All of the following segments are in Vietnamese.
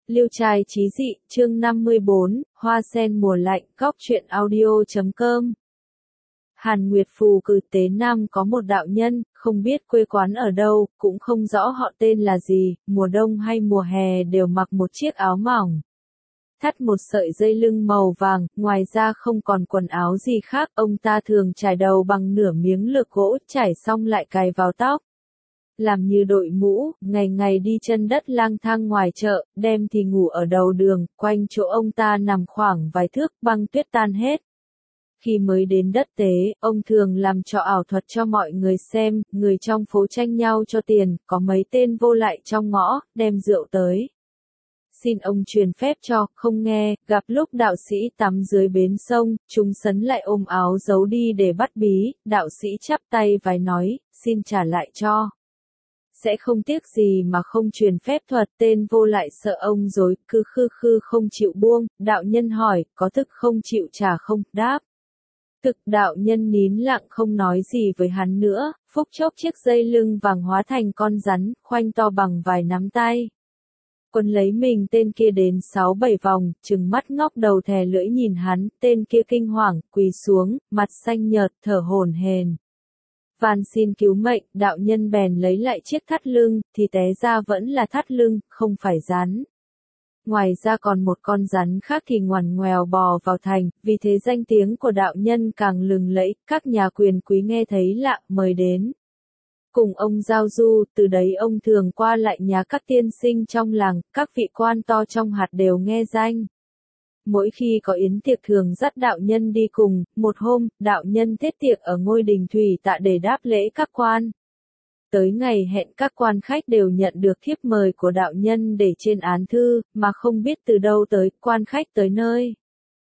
Liêu trai chí dị, chương 54, Hoa sen mùa lạnh, góc truyện audio.com. Hàn Nguyệt Phù Cử Tế Nam có một đạo nhân, không biết quê quán ở đâu, cũng không rõ họ tên là gì, mùa đông hay mùa hè đều mặc một chiếc áo mỏng. Thắt một sợi dây lưng màu vàng, ngoài ra không còn quần áo gì khác, ông ta thường trải đầu bằng nửa miếng lược gỗ, trải xong lại cài vào tóc. Làm như đội mũ, ngày ngày đi chân đất lang thang ngoài chợ, đêm thì ngủ ở đầu đường, quanh chỗ ông ta nằm khoảng vài thước, băng tuyết tan hết. Khi mới đến đất Tế, ông thường làm trò ảo thuật cho mọi người xem, người trong phố tranh nhau cho tiền, có mấy tên vô lại trong ngõ, đem rượu tới. Xin ông truyền phép cho, không nghe, gặp lúc đạo sĩ tắm dưới bến sông, chúng sấn lại ôm áo giấu đi để bắt bí, đạo sĩ chắp tay vái nói, xin trả lại cho. Sẽ không tiếc gì mà không truyền phép thuật, tên vô lại sợ ông dối, cứ khư không chịu buông, đạo nhân hỏi, có thực không chịu trả không, đáp. Thực đạo nhân nín lặng không nói gì với hắn nữa, phút chốc chiếc dây lưng vàng hóa thành con rắn, khoanh to bằng vài nắm tay. Quân lấy mình tên kia đến 6-7 vòng, trừng mắt ngóc đầu thè lưỡi nhìn hắn, tên kia kinh hoàng, quỳ xuống, mặt xanh nhợt, thở hổn hển. Van xin cứu mệnh, đạo nhân bèn lấy lại chiếc thắt lưng, thì té ra vẫn là thắt lưng, không phải rắn. Ngoài ra còn một con rắn khác thì ngoằn ngoèo bò vào thành, vì thế danh tiếng của đạo nhân càng lừng lẫy, các nhà quyền quý nghe thấy lạ, mời đến. Cùng ông giao du, từ đấy ông thường qua lại nhà các tiên sinh trong làng, các vị quan to trong hạt đều nghe danh. Mỗi khi có yến tiệc thường dắt đạo nhân đi cùng, một hôm, đạo nhân thiết tiệc ở ngôi đình Thủy Tạ để đáp lễ các quan. Tới ngày hẹn các quan khách đều nhận được thiếp mời của đạo nhân để trên án thư, mà không biết từ đâu tới, quan khách tới nơi.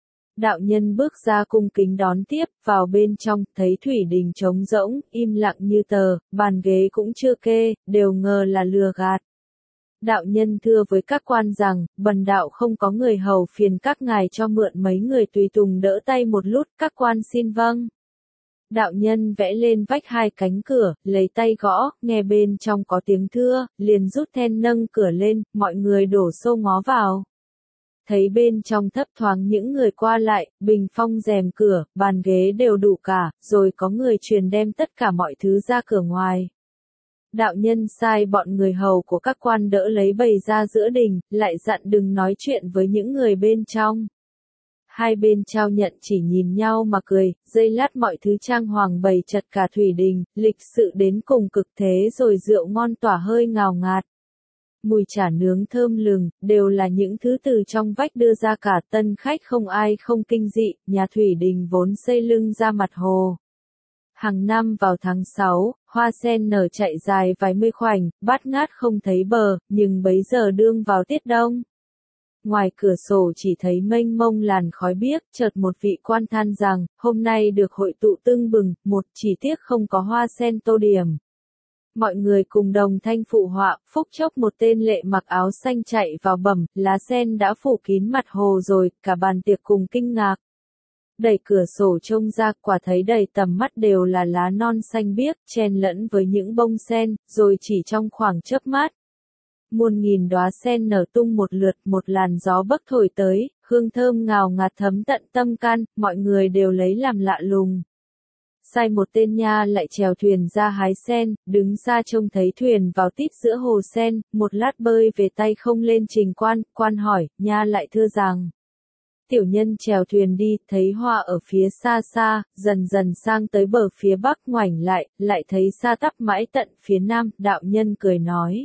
Đạo nhân bước ra cung kính đón tiếp, vào bên trong, thấy thủy đình trống rỗng, im lặng như tờ, bàn ghế cũng chưa kê, đều ngờ là lừa gạt. Đạo nhân thưa với các quan rằng, bần đạo không có người hầu, phiền các ngài cho mượn mấy người tùy tùng đỡ tay một lút, các quan xin vâng. Đạo nhân vẽ lên vách hai cánh cửa, lấy tay gõ, nghe bên trong có tiếng thưa, liền rút then nâng cửa lên, mọi người đổ xô ngó vào. Thấy bên trong thấp thoáng những người qua lại, bình phong rèm cửa, bàn ghế đều đủ cả, rồi có người truyền đem tất cả mọi thứ ra cửa ngoài. Đạo nhân sai bọn người hầu của các quan đỡ lấy bày ra giữa đình, lại dặn đừng nói chuyện với những người bên trong. Hai bên trao nhận chỉ nhìn nhau mà cười, giây lát mọi thứ trang hoàng bày chật cả thủy đình, lịch sự đến cùng cực thế rồi rượu ngon tỏa hơi ngào ngạt. Mùi chả nướng thơm lừng, đều là những thứ từ trong vách đưa ra cả, tân khách không ai không kinh dị, nhà thủy đình vốn xây lưng ra mặt hồ. Hàng năm vào tháng 6, hoa sen nở chạy dài vài mươi khoảnh, bát ngát không thấy bờ, nhưng bấy giờ đương vào tiết đông. Ngoài cửa sổ chỉ thấy mênh mông làn khói biếc, chợt một vị quan than rằng, hôm nay được hội tụ tưng bừng, một chỉ tiếc không có hoa sen tô điểm. Mọi người cùng đồng thanh phụ họa, phúc chốc một tên lệ mặc áo xanh chạy vào bẩm, lá sen đã phủ kín mặt hồ rồi, cả bàn tiệc cùng kinh ngạc. Đẩy cửa sổ trông ra, quả thấy đầy tầm mắt đều là lá non xanh biếc, chen lẫn với những bông sen, rồi chỉ trong khoảng chớp mắt. Muôn nghìn đóa sen nở tung một lượt, một làn gió bấc thổi tới, hương thơm ngào ngạt thấm tận tâm can, mọi người đều lấy làm lạ lùng. Sai một tên nha lại chèo thuyền ra hái sen, đứng xa trông thấy thuyền vào tít giữa hồ sen, một lát bơi về tay không lên trình quan, quan hỏi, nha lại thưa rằng. Tiểu nhân chèo thuyền đi, thấy hoa ở phía xa xa, dần dần sang tới bờ phía bắc ngoảnh lại thấy xa tắp mãi tận phía nam, đạo nhân cười nói.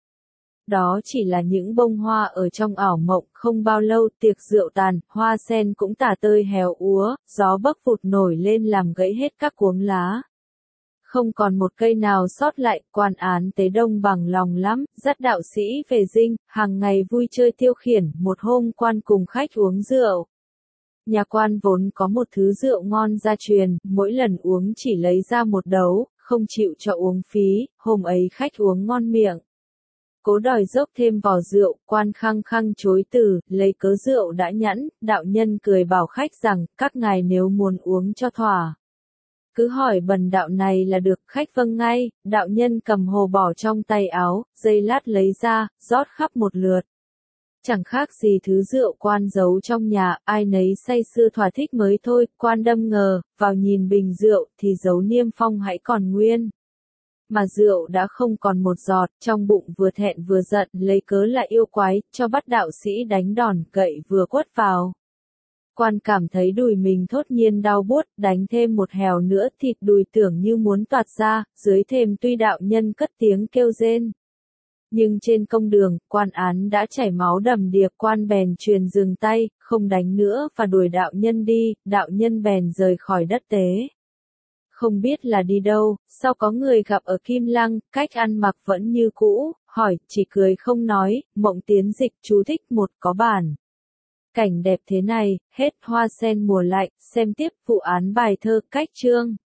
Đó chỉ là những bông hoa ở trong ảo mộng, không bao lâu tiệc rượu tàn, hoa sen cũng tả tơi héo úa, gió bấc phụt nổi lên làm gãy hết các cuống lá. Không còn một cây nào sót lại, quan án Tế Đông bằng lòng lắm, dắt đạo sĩ về dinh, hàng ngày vui chơi tiêu khiển, một hôm quan cùng khách uống rượu. Nhà quan vốn có một thứ rượu ngon gia truyền, mỗi lần uống chỉ lấy ra một đấu, không chịu cho uống phí, hôm ấy khách uống ngon miệng. Cố đòi dốc thêm vò rượu, quan khăng khăng chối từ, lấy cớ rượu đã nhẵn, đạo nhân cười bảo khách rằng, các ngài nếu muốn uống cho thỏa. Cứ hỏi bần đạo này là được, khách vâng ngay, đạo nhân cầm hồ bỏ trong tay áo, giây lát lấy ra, rót khắp một lượt. Chẳng khác gì thứ rượu quan giấu trong nhà, ai nấy say sưa thỏa thích mới thôi, quan đâm ngờ, vào nhìn bình rượu thì dấu niêm phong hãy còn nguyên. Mà rượu đã không còn một giọt, trong bụng vừa thẹn vừa giận, lấy cớ là yêu quái, cho bắt đạo sĩ đánh đòn, gậy vừa quất vào. Quan cảm thấy đùi mình thốt nhiên đau buốt, đánh thêm một hèo nữa thịt đùi tưởng như muốn toạc ra, dưới thềm tuy đạo nhân cất tiếng kêu rên. Nhưng trên công đường, quan án đã chảy máu đầm đìa, quan bèn truyền dừng tay, không đánh nữa và đuổi đạo nhân đi, đạo nhân bèn rời khỏi đất tế. Không biết là đi đâu, sau có người gặp ở Kim Lăng, cách ăn mặc vẫn như cũ, hỏi, chỉ cười không nói, Mộng Tiến dịch chú thích một có bản. Cảnh đẹp thế này, hết Hoa sen mùa lạnh, xem tiếp vụ án bài thơ cách chương.